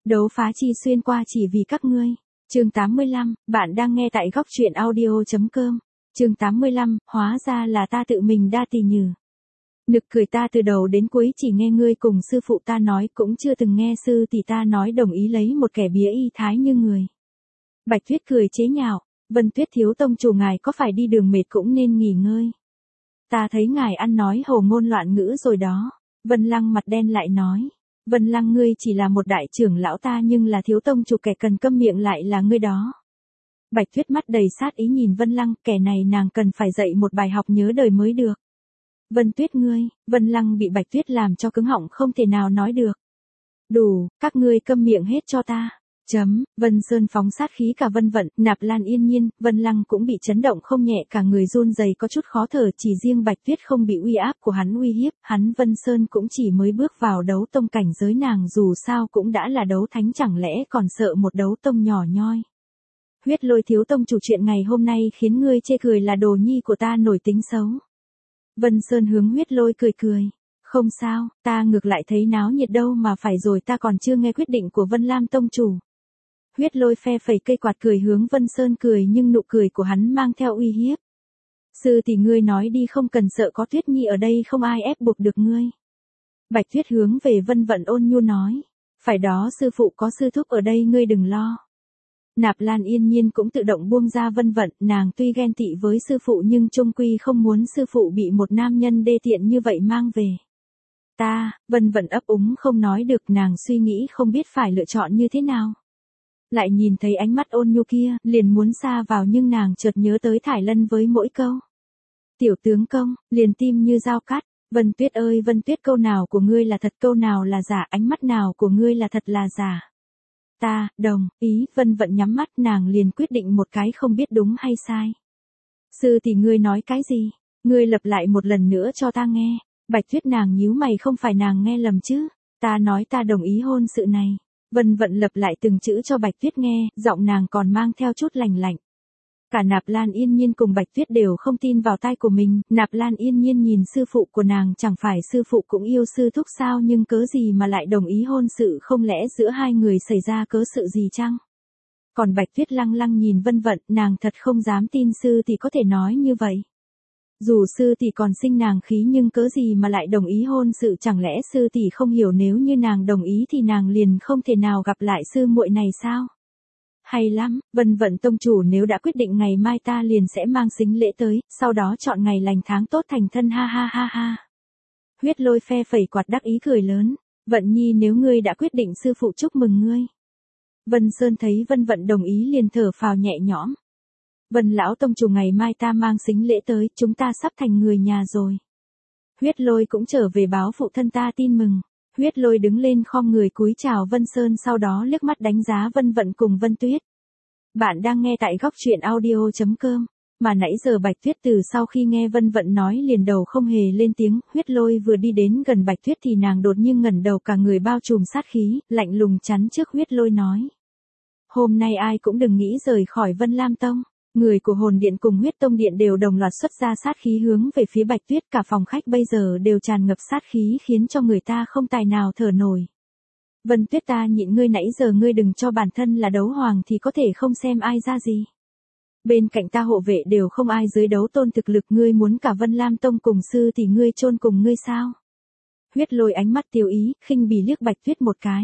Đấu phá chi xuyên qua chỉ vì các ngươi. Chương 85, bạn đang nghe tại góc truyện audio.com. Chương 85, hóa ra là ta tự mình đa tỳ nhừ. Nực cười, ta từ đầu đến cuối chỉ nghe ngươi cùng sư phụ ta nói, cũng chưa từng nghe sư tỷ ta nói đồng ý lấy một kẻ bía y thái như người. Bạch Tuyết cười chế nhạo, Vân Tuyết thiếu tông chủ ngài có phải đi đường mệt cũng nên nghỉ ngơi. Ta thấy ngài ăn nói hồ ngôn loạn ngữ rồi đó. Vân Lăng mặt đen lại nói. Vân Lăng, ngươi chỉ là một đại trưởng lão ta, nhưng là thiếu tông chủ kẻ cần câm miệng lại là ngươi đó. Bạch Tuyết mắt đầy sát ý nhìn Vân Lăng, kẻ này nàng cần phải dạy một bài học nhớ đời mới được. Vân Tuyết ngươi, Vân Lăng bị Bạch Tuyết làm cho cứng họng không thể nào nói được. Đủ, các ngươi câm miệng hết cho ta. Vân Sơn phóng sát khí cả Vân Vận, Nạp Lan Yên Nhiên, Vân Lăng cũng bị chấn động không nhẹ, cả người run rẩy có chút khó thở, chỉ riêng Bạch Tuyết không bị uy áp của hắn uy hiếp, hắn Vân Sơn cũng chỉ mới bước vào đấu tông cảnh giới, nàng dù sao cũng đã là đấu thánh, chẳng lẽ còn sợ một đấu tông nhỏ nhoi. Huyết Lôi thiếu tông chủ, chuyện ngày hôm nay khiến ngươi chê cười là đồ nhi của ta nổi tính xấu. Vân Sơn hướng Huyết Lôi cười cười. Không sao, ta ngược lại thấy náo nhiệt đâu mà phải, rồi ta còn chưa nghe quyết định của Vân Lam tông chủ. Huyết Lôi phe phẩy cây quạt cười hướng Vân Sơn cười, nhưng nụ cười của hắn mang theo uy hiếp. Sư tỷ ngươi nói đi, không cần sợ, có Tuyết Nhi ở đây không ai ép buộc được ngươi. Bạch Tuyết hướng về Vân Vận ôn nhu nói. Phải đó, sư phụ có sư thúc ở đây, ngươi đừng lo. Nạp Lan Yên Nhiên cũng tự động buông ra Vân Vận, nàng tuy ghen tị với sư phụ nhưng chung quy không muốn sư phụ bị một nam nhân đê tiện như vậy mang về. Vân Vận ấp úng không nói được, nàng suy nghĩ không biết phải lựa chọn như thế nào. Lại nhìn thấy ánh mắt ôn nhu kia, liền muốn xa vào, nhưng nàng chợt nhớ tới Thải Lân với mỗi câu. Tiểu tướng công, liền tim như dao cắt. Vân Tuyết ơi Vân Tuyết, câu nào của ngươi là thật, câu nào là giả, ánh mắt nào của ngươi là thật là giả. Đồng ý. Vân Vận nhắm mắt, nàng liền quyết định một cái không biết đúng hay sai. Sư tỷ ngươi nói cái gì? Ngươi lặp lại một lần nữa cho ta nghe. Bạch Tuyết nàng nhíu mày, không phải nàng nghe lầm chứ? Ta nói ta đồng ý hôn sự này. Vân Vận lặp lại từng chữ cho Bạch Tuyết nghe, giọng nàng còn mang theo chút lạnh lạnh. Cả Nạp Lan Yên Nhiên cùng Bạch Tuyết đều không tin vào tai của mình. Nạp Lan Yên Nhiên nhìn sư phụ của nàng, chẳng phải sư phụ cũng yêu sư thúc sao, nhưng cớ gì mà lại đồng ý hôn sự, không lẽ giữa hai người xảy ra cớ sự gì chăng? Còn Bạch Tuyết lăng lăng nhìn Vân Vận, nàng thật không dám tin sư tỷ có thể nói như vậy. Dù sư tỷ còn sinh nàng khí, nhưng cớ gì mà lại đồng ý hôn sự, chẳng lẽ sư tỷ không hiểu nếu như nàng đồng ý thì nàng liền không thể nào gặp lại sư muội này sao? Hay lắm, Vân Vận tông chủ, nếu đã quyết định ngày mai ta liền sẽ mang sính lễ tới, sau đó chọn ngày lành tháng tốt thành thân, ha ha ha ha. Huyết Lôi phe phẩy quạt đắc ý cười lớn. Vận Nhi, nếu ngươi đã quyết định, sư phụ chúc mừng ngươi. Vân Sơn thấy Vân Vận đồng ý liền thở phào nhẹ nhõm. Vân lão tông chủ, ngày mai ta mang sính lễ tới, chúng ta sắp thành người nhà rồi. Huyết Lôi cũng trở về báo phụ thân ta tin mừng. Huyết Lôi đứng lên khom người cúi chào Vân Sơn, sau đó liếc mắt đánh giá Vân Vận cùng Vân Tuyết. Bạn đang nghe tại góc truyện audio.com. Mà nãy giờ Bạch Tuyết từ sau khi nghe Vân Vận nói liền đầu không hề lên tiếng. Huyết Lôi vừa đi đến gần Bạch Tuyết thì nàng đột nhiên ngẩng đầu, cả người bao trùm sát khí, lạnh lùng chắn trước Huyết Lôi nói. Hôm nay ai cũng đừng nghĩ rời khỏi Vân Lam Tông. Người của Hồn Điện cùng Huyết Tông Điện đều đồng loạt xuất ra sát khí hướng về phía Bạch Tuyết, cả phòng khách bây giờ đều tràn ngập sát khí khiến cho người ta không tài nào thở nổi. Vân Tuyết, ta nhịn ngươi nãy giờ, ngươi đừng cho bản thân là đấu hoàng thì có thể không xem ai ra gì. Bên cạnh ta hộ vệ đều không ai dưới đấu tôn thực lực, ngươi muốn cả Vân Lam Tông cùng sư thì ngươi chôn cùng ngươi sao? Huyết Lôi ánh mắt tiêu ý, khinh bỉ liếc Bạch Tuyết một cái.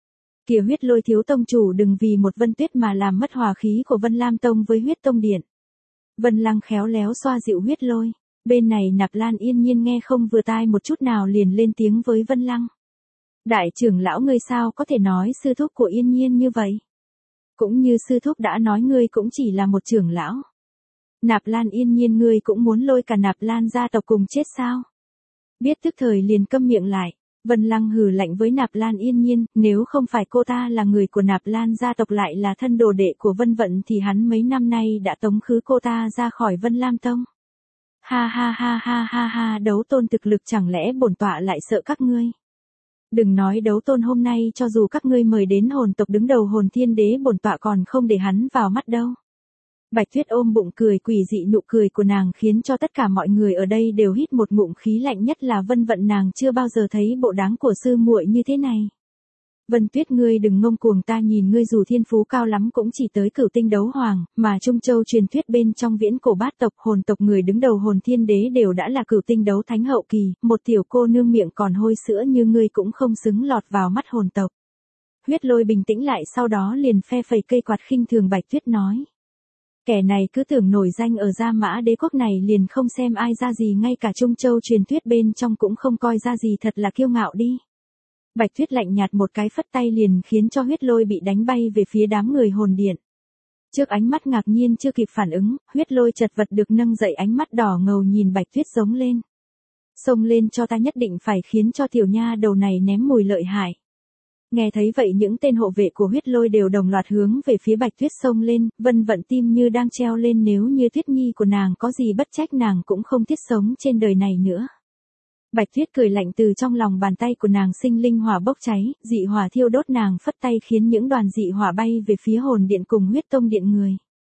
Kìa Huyết Lôi thiếu tông chủ, đừng vì một Vân Tuyết mà làm mất hòa khí của Vân Lam Tông với Huyết Tông Điện. Vân Lăng khéo léo xoa dịu Huyết Lôi. Bên này Nạp Lan Yên Nhiên nghe không vừa tai một chút nào liền lên tiếng với Vân Lăng. Đại trưởng lão, ngươi sao có thể nói sư thúc của Yên Nhiên như vậy? Cũng như sư thúc đã nói, ngươi cũng chỉ là một trưởng lão. Nạp Lan Yên Nhiên, ngươi cũng muốn lôi cả Nạp Lan gia tộc cùng chết sao? Biết tức thời liền câm miệng lại. Vân Lăng hừ lạnh với Nạp Lan Yên Nhiên, nếu không phải cô ta là người của Nạp Lan gia tộc lại là thân đồ đệ của Vân Vận thì hắn mấy năm nay đã tống khứ cô ta ra khỏi Vân Lam Tông. Ha ha ha ha ha ha, đấu tôn thực lực, chẳng lẽ bổn tọa lại sợ các ngươi? Đừng nói đấu tôn, hôm nay cho dù các ngươi mời đến hồn tộc đứng đầu Hồn Thiên Đế, bổn tọa còn không để hắn vào mắt đâu. Bạch Tuyết ôm bụng cười, quỷ dị nụ cười của nàng khiến cho tất cả mọi người ở đây đều hít một ngụm khí lạnh, nhất là Vân Vận, nàng chưa bao giờ thấy bộ dáng của sư muội như thế này. Vân Tuyết ngươi đừng ngông cuồng, ta nhìn ngươi dù thiên phú cao lắm cũng chỉ tới cửu tinh đấu hoàng, mà Trung Châu truyền thuyết bên trong viễn cổ bát tộc hồn tộc người đứng đầu hồn thiên đế đều đã là cửu tinh đấu thánh hậu kỳ, một tiểu cô nương miệng còn hôi sữa như ngươi cũng không xứng lọt vào mắt hồn tộc. Huyết Lôi bình tĩnh lại sau đó liền phe phẩy cây quạt khinh thường Bạch Tuyết nói. Kẻ này cứ tưởng nổi danh ở Gia Mã Đế quốc này liền không xem ai ra gì, ngay cả Trung Châu truyền thuyết bên trong cũng không coi ra gì, thật là kiêu ngạo đi. Bạch Tuyết lạnh nhạt một cái phất tay liền khiến cho Huyết Lôi bị đánh bay về phía đám người hồn điện. Trước ánh mắt ngạc nhiên chưa kịp phản ứng, Huyết Lôi chật vật được nâng dậy, ánh mắt đỏ ngầu nhìn Bạch Tuyết giống lên. Xông lên cho ta, nhất định phải khiến cho tiểu nha đầu này ném mùi lợi hại. Nghe thấy vậy những tên hộ vệ của Huyết Lôi đều đồng loạt hướng về phía Bạch Tuyết xông lên, Vân Vận tim như đang treo lên, nếu như Tuyết Nhi của nàng có gì bất trách nàng cũng không thiết sống trên đời này nữa. Bạch Tuyết cười lạnh, từ trong lòng bàn tay của nàng sinh linh hỏa bốc cháy, dị hỏa thiêu đốt, nàng phất tay khiến những đoàn dị hỏa bay về phía hồn điện cùng Huyết Tông điện người.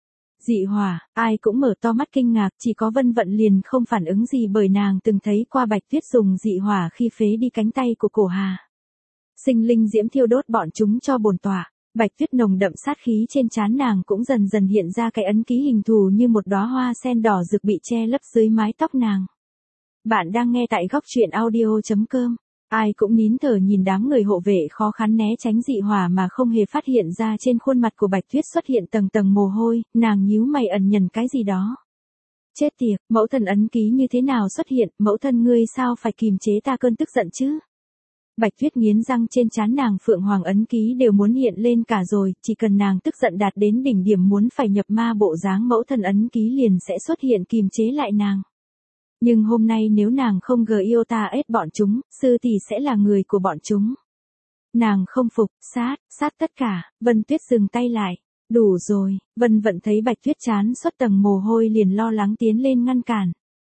Dị hỏa, ai cũng mở to mắt kinh ngạc, chỉ có Vân Vận liền không phản ứng gì bởi nàng từng thấy qua Bạch Tuyết dùng dị hỏa khi phế đi cánh tay của Cổ Hà. Sinh linh diễm thiêu đốt bọn chúng cho bổn tọa. Bạch Tuyết nồng đậm sát khí trên trán nàng cũng dần dần hiện ra, cái ấn ký hình thù như một đóa hoa sen đỏ rực bị che lấp dưới mái tóc nàng. Bạn đang nghe tại góc truyện audio.com. Ai cũng nín thở nhìn đám người hộ vệ khó khăn né tránh dị hỏa mà không hề phát hiện ra trên khuôn mặt của Bạch Tuyết xuất hiện tầng tầng mồ hôi, nàng nhíu mày ẩn nhẫn cái gì đó. Chết tiệt, mẫu thân ấn ký như thế nào xuất hiện, mẫu thân ngươi sao phải kìm chế ta cơn tức giận chứ? Bạch Tuyết nghiến răng, trên trán nàng phượng hoàng ấn ký đều muốn hiện lên cả rồi, chỉ cần nàng tức giận đạt đến đỉnh điểm muốn phải nhập ma, bộ dáng mẫu thân ấn ký liền sẽ xuất hiện kìm chế lại nàng. Nhưng hôm nay nếu nàng không giết bọn chúng, sư tỷ sẽ là người của bọn chúng. Nàng không phục, sát tất cả. Vân Tuyết dừng tay lại. Đủ rồi. Vân Vận thấy Bạch Tuyết chán xuất tầng mồ hôi liền lo lắng tiến lên ngăn cản.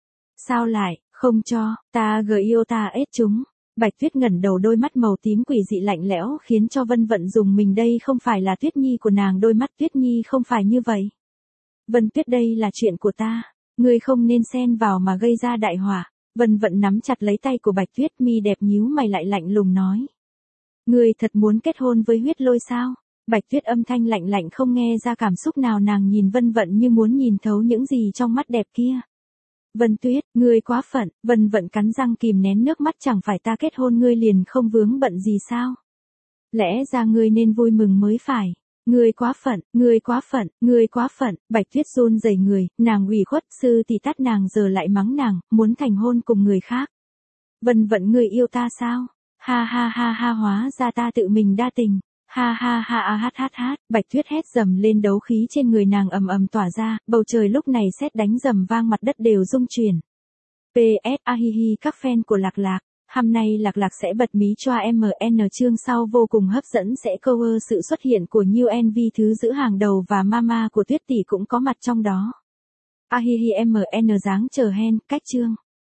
Sao lại, không cho, ta giết chúng. Bạch Tuyết ngẩng đầu, đôi mắt màu tím quỷ dị lạnh lẽo khiến cho Vân Vận dùng mình, đây không phải là Tuyết Nhi của nàng, đôi mắt Tuyết Nhi không phải như vậy. Vân Tuyết, đây là chuyện của ta. Ngươi không nên xen vào mà gây ra đại họa. Vân Vận nắm chặt lấy tay của Bạch Tuyết, mi đẹp nhíu mày lại lạnh lùng nói. Ngươi thật muốn kết hôn với Huyết Lôi sao? Bạch Tuyết âm thanh lạnh lạnh không nghe ra cảm xúc nào, nàng nhìn Vân Vận như muốn nhìn thấu những gì trong mắt đẹp kia. Vân Tuyết, ngươi quá phận. Vân Vận cắn răng kìm nén nước mắt, chẳng phải ta kết hôn ngươi liền không vướng bận gì sao? Lẽ ra ngươi nên vui mừng mới phải. Ngươi quá phận, ngươi quá phận, ngươi quá phận. Bạch Tuyết run rẩy người, nàng ủy khuất, sư tỷ tát nàng giờ lại mắng nàng, muốn thành hôn cùng người khác. Vân Vận, ngươi yêu ta sao? Ha ha ha ha, hóa ra ta tự mình đa tình. Ha ha ha ha hát hát hát. Bạch Tuyết hét dầm lên, đấu khí trên người nàng ầm ầm tỏa ra, bầu trời lúc này sét đánh rầm vang, mặt đất đều rung chuyển. PS ahihi, các fan của Lạc Lạc. Hôm nay Lạc Lạc sẽ bật mí cho MN chương sau vô cùng hấp dẫn, sẽ cover sự xuất hiện của New NV thứ giữ hàng đầu và mama của Tuyết tỷ cũng có mặt trong đó. Ahihi MN dáng chờ hen, cách chương.